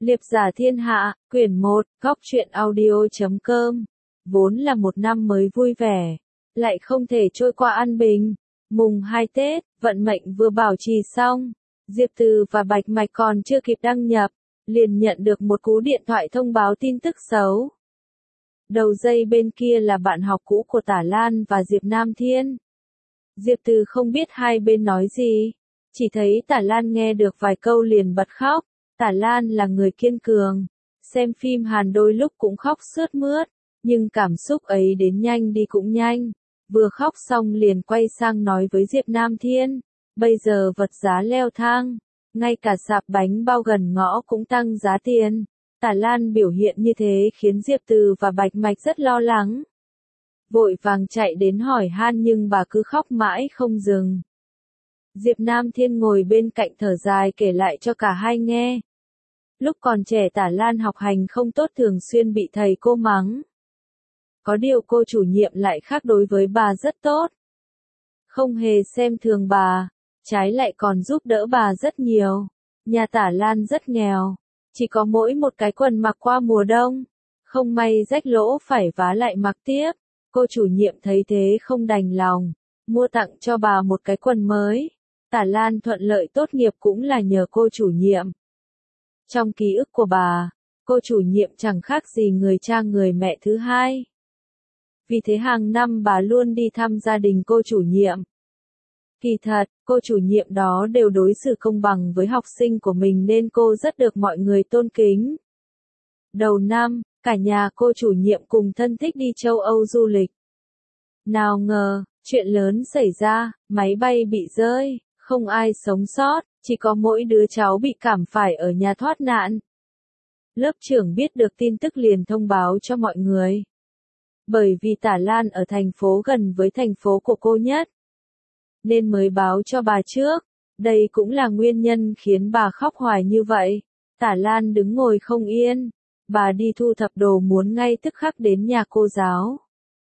Liệp giả thiên hạ, quyển 1, góc truyện audio.com. Vốn là một năm mới vui vẻ, lại không thể trôi qua an bình. Mùng 2 Tết, vận mệnh vừa bảo trì xong, Diệp Từ và Bạch Mạch còn chưa kịp đăng nhập, liền nhận được một cú điện thoại thông báo tin tức xấu. Đầu dây bên kia là bạn học cũ của Tả Lan và Diệp Nam Thiên. Diệp Từ không biết hai bên nói gì, chỉ thấy Tả Lan nghe được vài câu liền bật khóc. Tả Lan là người kiên cường, xem phim Hàn đôi lúc cũng khóc sướt mướt, nhưng cảm xúc ấy đến nhanh đi cũng nhanh. Vừa khóc xong liền quay sang nói với Diệp Nam Thiên, bây giờ vật giá leo thang, ngay cả sạp bánh bao gần ngõ cũng tăng giá tiền. Tả Lan biểu hiện như thế khiến Diệp Từ và Bạch Mạch rất lo lắng. Vội vàng chạy đến hỏi han nhưng bà cứ khóc mãi không dừng. Diệp Nam Thiên ngồi bên cạnh thở dài kể lại cho cả hai nghe. Lúc còn trẻ Tả Lan học hành không tốt, thường xuyên bị thầy cô mắng. Có điều cô chủ nhiệm lại khác, đối với bà rất tốt. Không hề xem thường bà, trái lại còn giúp đỡ bà rất nhiều. Nhà Tả Lan rất nghèo, chỉ có mỗi một cái quần mặc qua mùa đông. Không may rách lỗ phải vá lại mặc tiếp. Cô chủ nhiệm thấy thế không đành lòng, mua tặng cho bà một cái quần mới. Tả Lan thuận lợi tốt nghiệp cũng là nhờ cô chủ nhiệm. Trong ký ức của bà, cô chủ nhiệm chẳng khác gì người cha người mẹ thứ hai. Vì thế hàng năm bà luôn đi thăm gia đình cô chủ nhiệm. Kỳ thật, cô chủ nhiệm đó đều đối xử công bằng với học sinh của mình nên cô rất được mọi người tôn kính. Đầu năm, cả nhà cô chủ nhiệm cùng thân thích đi châu Âu du lịch. Nào ngờ, chuyện lớn xảy ra, máy bay bị rơi, không ai sống sót, chỉ có mỗi đứa cháu bị cảm phải ở nhà thoát nạn. Lớp trưởng biết được tin tức liền thông báo cho mọi người. Bởi vì Tả Lan ở thành phố gần với thành phố của cô nhất, nên mới báo cho bà trước. Đây cũng là nguyên nhân khiến bà khóc hoài như vậy. Tả Lan đứng ngồi không yên, bà đi thu thập đồ muốn ngay tức khắc đến nhà cô giáo.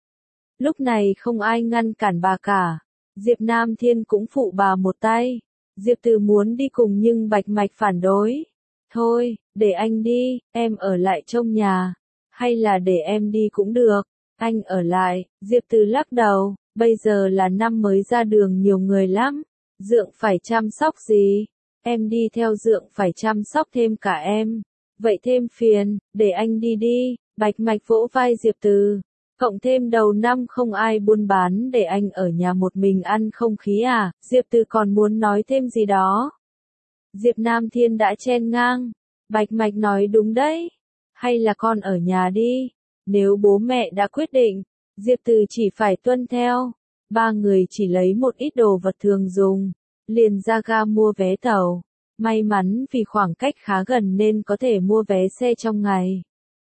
Lúc này không ai ngăn cản bà cả. Diệp Nam Thiên cũng phụ bà một tay. Diệp Từ muốn đi cùng nhưng Bạch Mạch phản đối. Thôi, để anh đi, em ở lại trong nhà. Hay là để em đi cũng được, anh ở lại. Diệp Từ lắc đầu, bây giờ là năm mới ra đường nhiều người lắm. Dượng phải chăm sóc gì? Em đi theo Dượng phải chăm sóc thêm cả em. Vậy thêm phiền, để anh đi đi. Bạch Mạch vỗ vai Diệp Từ. Cộng thêm đầu năm không ai buôn bán, để anh ở nhà một mình ăn không khí à? Diệp Từ còn muốn nói thêm gì đó. Diệp Nam Thiên đã chen ngang. Bạch Mạch nói đúng đấy. Hay là con ở nhà đi. Nếu bố mẹ đã quyết định, Diệp Từ chỉ phải tuân theo. Ba người chỉ lấy một ít đồ vật thường dùng, liền ra ga mua vé tàu. May mắn vì khoảng cách khá gần nên có thể mua vé xe trong ngày.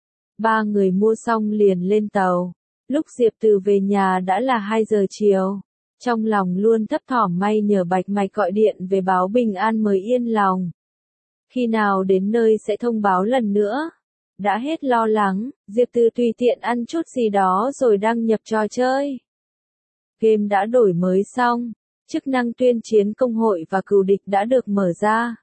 Ba người mua xong liền lên tàu. Lúc Diệp Từ về nhà đã là 2 giờ chiều. Trong lòng luôn thấp thỏm may nhờ Bạch Mạch gọi điện về báo bình an mới yên lòng. Khi nào đến nơi sẽ thông báo lần nữa. Đã hết lo lắng, Diệp Từ tùy tiện ăn chút gì đó rồi đăng nhập trò chơi. Game đã đổi mới xong, chức năng tuyên chiến công hội và cừu địch đã được mở ra.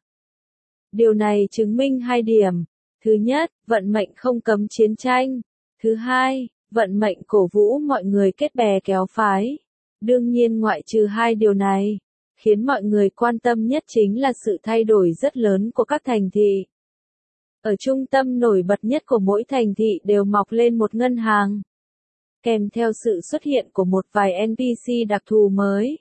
Điều này chứng minh 2 điểm. Thứ nhất, vận mệnh không cấm chiến tranh. Thứ hai, vận mệnh cổ vũ mọi người kết bè kéo phái. Đương nhiên ngoại trừ 2 điều này, khiến mọi người quan tâm nhất chính là sự thay đổi rất lớn của các thành thị. Ở trung tâm nổi bật nhất của mỗi thành thị đều mọc lên một ngân hàng, kèm theo sự xuất hiện của một vài NPC đặc thù mới.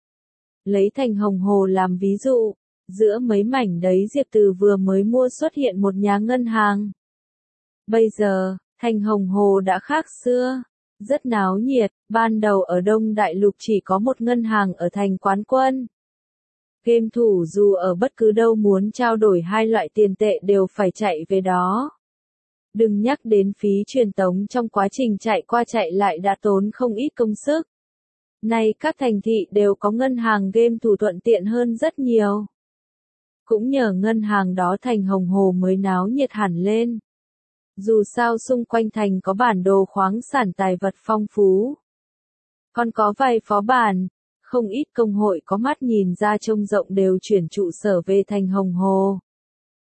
Lấy thành Hồng Hồ làm ví dụ, giữa mấy mảnh đấy Diệp Từ vừa mới mua xuất hiện một nhà ngân hàng. Bây giờ, thành Hồng Hồ đã khác xưa, rất náo nhiệt. Ban đầu ở Đông Đại Lục chỉ có một ngân hàng ở thành Quán Quân. Game thủ dù ở bất cứ đâu muốn trao đổi 2 loại tiền tệ đều phải chạy về đó. Đừng nhắc đến phí truyền tống trong quá trình chạy qua chạy lại đã tốn không ít công sức. Nay các thành thị đều có ngân hàng, game thủ thuận tiện hơn rất nhiều. Cũng nhờ ngân hàng đó thành Hồng Hồ mới náo nhiệt hẳn lên. Dù sao xung quanh thành có bản đồ khoáng sản tài vật phong phú. Còn có vài phó bản, không ít công hội có mắt nhìn ra trông rộng đều chuyển trụ sở về thành Hồng Hồ.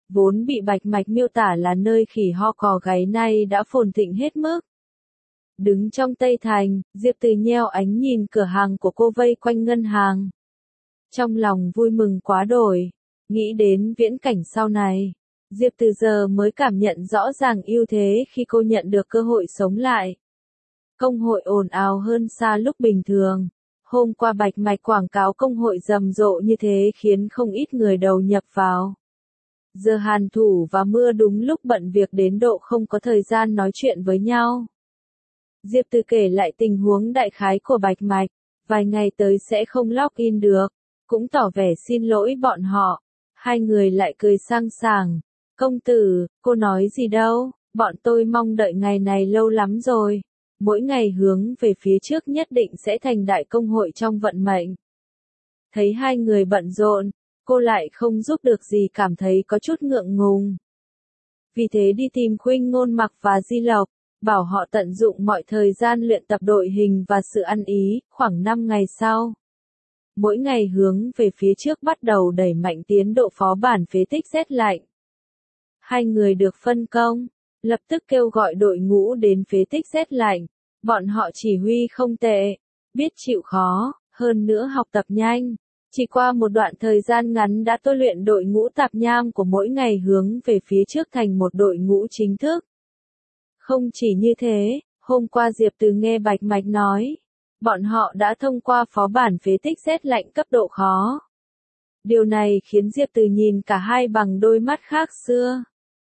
vốn bị Bạch Mạch miêu tả là nơi khỉ ho cò gáy nay đã phồn thịnh hết mức. Đứng trong Tây Thành, Diệp Từ nheo ánh nhìn cửa hàng của cô vây quanh ngân hàng. Trong lòng vui mừng quá đổi, nghĩ đến viễn cảnh sau này. Diệp Từ giờ mới cảm nhận rõ ràng ưu thế khi cô nhận được cơ hội sống lại. Công hội ồn ào hơn xa lúc bình thường. Hôm qua Bạch Mạch quảng cáo công hội rầm rộ như thế khiến không ít người đầu nhập vào. Giờ Hàn Thủ và Mưa đúng lúc bận việc đến độ không có thời gian nói chuyện với nhau. Diệp Từ kể lại tình huống đại khái của Bạch Mạch, vài ngày tới sẽ không login được, cũng tỏ vẻ xin lỗi bọn họ. Hai người lại cười sang sảng. Công tử, cô nói gì đâu, bọn tôi mong đợi ngày này lâu lắm rồi. Mỗi ngày hướng về phía trước nhất định sẽ thành đại công hội trong vận mệnh. Thấy hai người bận rộn, cô lại không giúp được gì, cảm thấy có chút ngượng ngùng. Vì thế đi tìm Khuynh Ngôn Mặc và Di Lộc, bảo họ tận dụng mọi thời gian luyện tập đội hình và sự ăn ý. Khoảng 5 ngày sau, mỗi ngày hướng về phía trước bắt đầu đẩy mạnh tiến độ phó bản phế tích rét lạnh. Hai người được phân công, lập tức kêu gọi đội ngũ đến phế tích rét lạnh. Bọn họ chỉ huy không tệ, biết chịu khó, hơn nữa học tập nhanh. Chỉ qua một đoạn thời gian ngắn đã tôi luyện đội ngũ tạp nham của mỗi ngày hướng về phía trước thành một đội ngũ chính thức. Không chỉ như thế, hôm qua Diệp Từ nghe Bạch Mạch nói, bọn họ đã thông qua phó bản phế tích rét lạnh cấp độ khó. Điều này khiến Diệp Từ nhìn cả hai bằng đôi mắt khác xưa.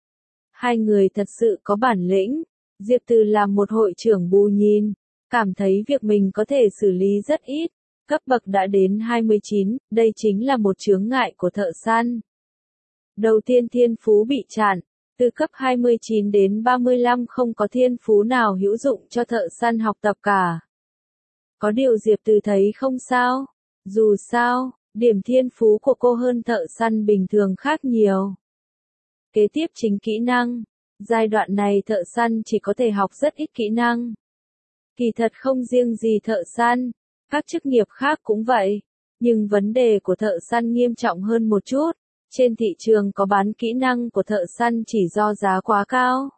Hai người thật sự có bản lĩnh. Diệp Từ làm một hội trưởng bù nhìn, cảm thấy việc mình có thể xử lý rất ít. Cấp bậc đã đến 29, đây chính là một chướng ngại của thợ săn. Đầu tiên thiên phú bị chặn, từ cấp 29 đến 35 không có thiên phú nào hữu dụng cho thợ săn học tập cả. Có điều Diệp Từ thấy không sao, dù sao, điểm thiên phú của cô hơn thợ săn bình thường khác nhiều. Kế tiếp chính kỹ năng. Giai đoạn này thợ săn chỉ có thể học rất ít kỹ năng. Kỳ thật không riêng gì thợ săn, các chức nghiệp khác cũng vậy. Nhưng vấn đề của thợ săn nghiêm trọng hơn một chút. Trên thị trường có bán kỹ năng của thợ săn chỉ do giá quá cao.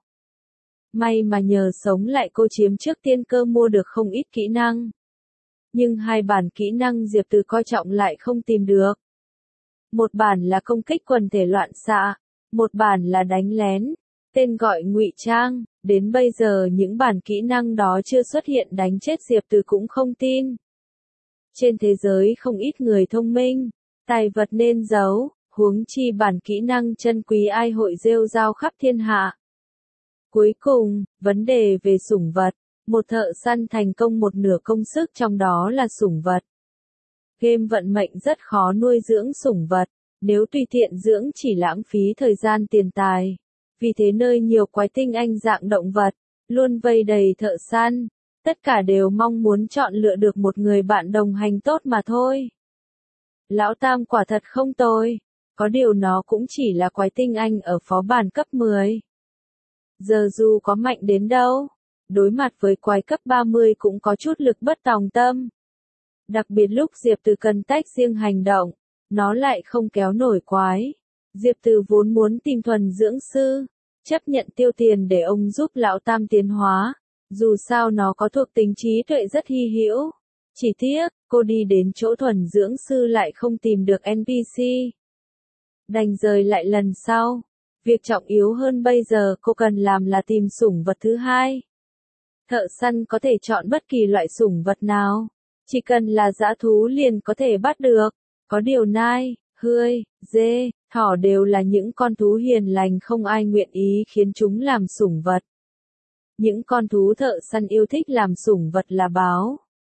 May mà nhờ sống lại cô chiếm trước tiên cơ mua được không ít kỹ năng. Nhưng hai bản kỹ năng Diệp Từ coi trọng lại không tìm được. Một bản là công kích quần thể loạn xạ, một bản là đánh lén. Tên gọi ngụy trang, đến bây giờ những bản kỹ năng đó chưa xuất hiện đánh chết Diệp Từ cũng không tin. Trên thế giới không ít người thông minh, tài vật nên giấu, huống chi bản kỹ năng chân quý ai hội rêu rao khắp thiên hạ. Cuối cùng, vấn đề về sủng vật, một thợ săn thành công một nửa công sức trong đó là sủng vật. Game vận mệnh rất khó nuôi dưỡng sủng vật, nếu tùy tiện dưỡng chỉ lãng phí thời gian tiền tài. Vì thế nơi nhiều quái tinh anh dạng động vật, luôn vây đầy thợ săn, tất cả đều mong muốn chọn lựa được một người bạn đồng hành tốt mà thôi. Lão Tam quả thật không tồi, có điều nó cũng chỉ là quái tinh anh ở phó bản cấp 10. Giờ dù có mạnh đến đâu, đối mặt với quái cấp 30 cũng có chút lực bất tòng tâm. Đặc biệt lúc Diệp Từ cần tách riêng hành động, nó lại không kéo nổi quái. Diệp Từ vốn muốn tìm thuần dưỡng sư, chấp nhận tiêu tiền để ông giúp lão Tam tiến hóa, dù sao nó có thuộc tính trí tuệ rất hy hữu. Chỉ tiếc, cô đi đến chỗ thuần dưỡng sư lại không tìm được NPC. Đành rời lại lần sau. Việc trọng yếu hơn bây giờ cô cần làm là tìm sủng vật thứ hai. Thợ săn có thể chọn bất kỳ loại sủng vật nào, chỉ cần là dã thú liền có thể bắt được. Có điều nai, hươu, dê, thỏ đều là những con thú hiền lành không ai nguyện ý khiến chúng làm sủng vật. Những con thú thợ săn yêu thích làm sủng vật là báo,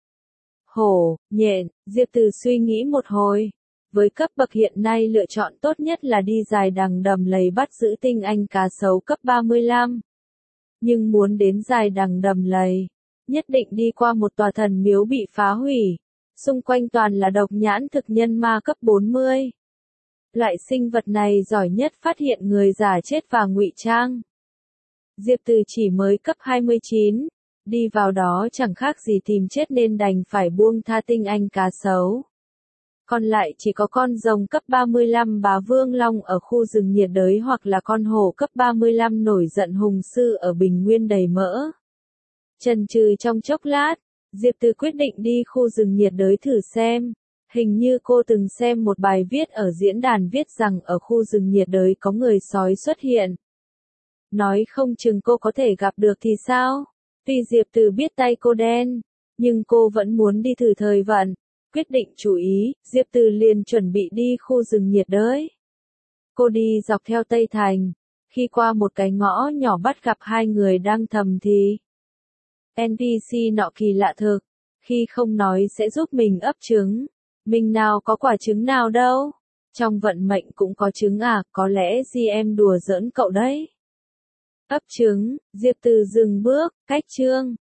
hổ, nhện. Diệp Từ suy nghĩ một hồi. Với cấp bậc hiện nay lựa chọn tốt nhất là đi dài đằng đầm lầy bắt giữ tinh anh cá sấu cấp 35. Nhưng muốn đến dài đằng đầm lầy, nhất định đi qua một tòa thần miếu bị phá hủy. Xung quanh toàn là độc nhãn thực nhân ma cấp 40. Loại sinh vật này giỏi nhất phát hiện người giả chết và ngụy trang. Diệp Từ chỉ mới cấp 29, đi vào đó chẳng khác gì tìm chết nên đành phải buông tha tinh anh cá sấu. Còn lại chỉ có con rồng cấp 35 bá vương long ở khu rừng nhiệt đới hoặc là con hổ cấp 35 nổi giận hùng sư ở bình nguyên đầy mỡ. Chần chừ trong chốc lát, Diệp Từ quyết định đi khu rừng nhiệt đới thử xem. Hình như cô từng xem một bài viết ở diễn đàn viết rằng ở khu rừng nhiệt đới có người sói xuất hiện. Nói không chừng cô có thể gặp được thì sao? Tuy Diệp Từ biết tay cô đen, nhưng cô vẫn muốn đi thử thời vận. Quyết định chú ý, Diệp Từ liền chuẩn bị đi khu rừng nhiệt đới. Cô đi dọc theo Tây Thành. Khi qua một cái ngõ nhỏ bắt gặp hai người đang thầm thì. NPC nọ kỳ lạ thực. Khi không nói sẽ giúp mình ấp trứng. Mình nào có quả trứng nào đâu. Trong vận mệnh cũng có trứng à, có lẽ GM đùa giỡn cậu đấy. Ấp trứng, Diệp Từ dừng bước, cách chương.